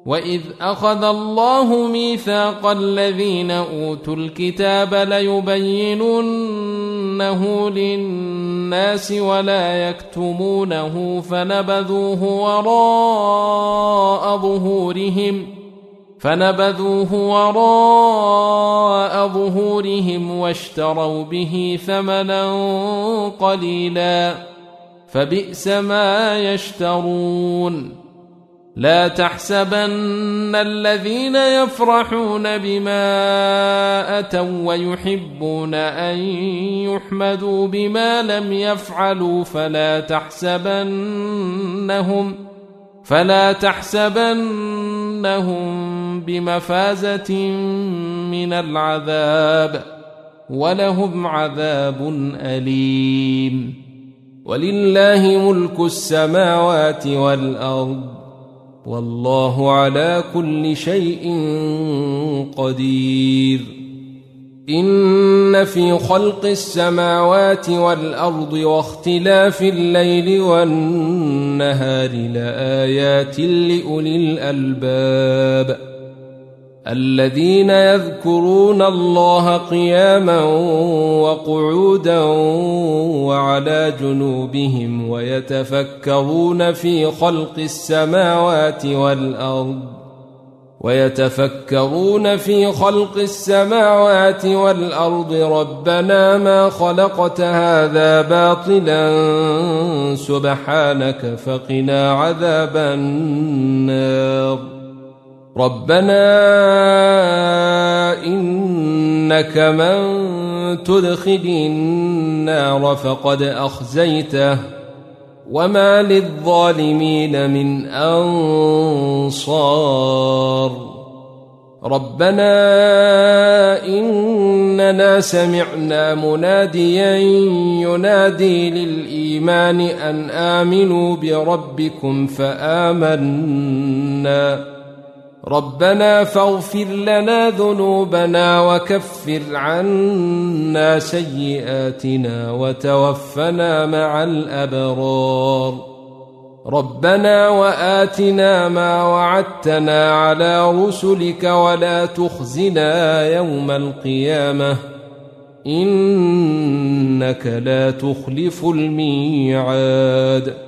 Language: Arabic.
وإذ أخذ الله ميثاق الذين أوتوا الكتاب ليبيننه للناس ولا يكتمونه فنبذوه وراء ظهورهم واشتروا به ثمنا قليلا فبئس ما يشترون. لا تحسبن الذين يفرحون بما أتوا ويحبون أن يحمدوا بما لم يفعلوا فلا تحسبنهم بمفازة من العذاب ولهم عذاب أليم. ولله ملك السماوات والأرض والله على كل شيء قدير. إن في خلق السماوات والأرض واختلاف الليل والنهار لآيات لأولي الألباب الذين يذكرون الله قياما وقعودا وعلى جنوبهم ويتفكرون في خلق السماوات والأرض ربنا ما خلقت هذا باطلا سبحانك فقنا عذاب النار. ربنا إنك من تدخل النار فقد أخزيته وما للظالمين من أنصار. ربنا إننا سمعنا مناديا ينادي للإيمان أن آمنوا بربكم فآمنا. ربنا فاغفر لنا ذنوبنا وكفر عنا سيئاتنا وتوفنا مع الأبرار. ربنا وآتنا ما وعدتنا على رسلك ولا تخزنا يوم القيامة إنك لا تخلف الميعاد.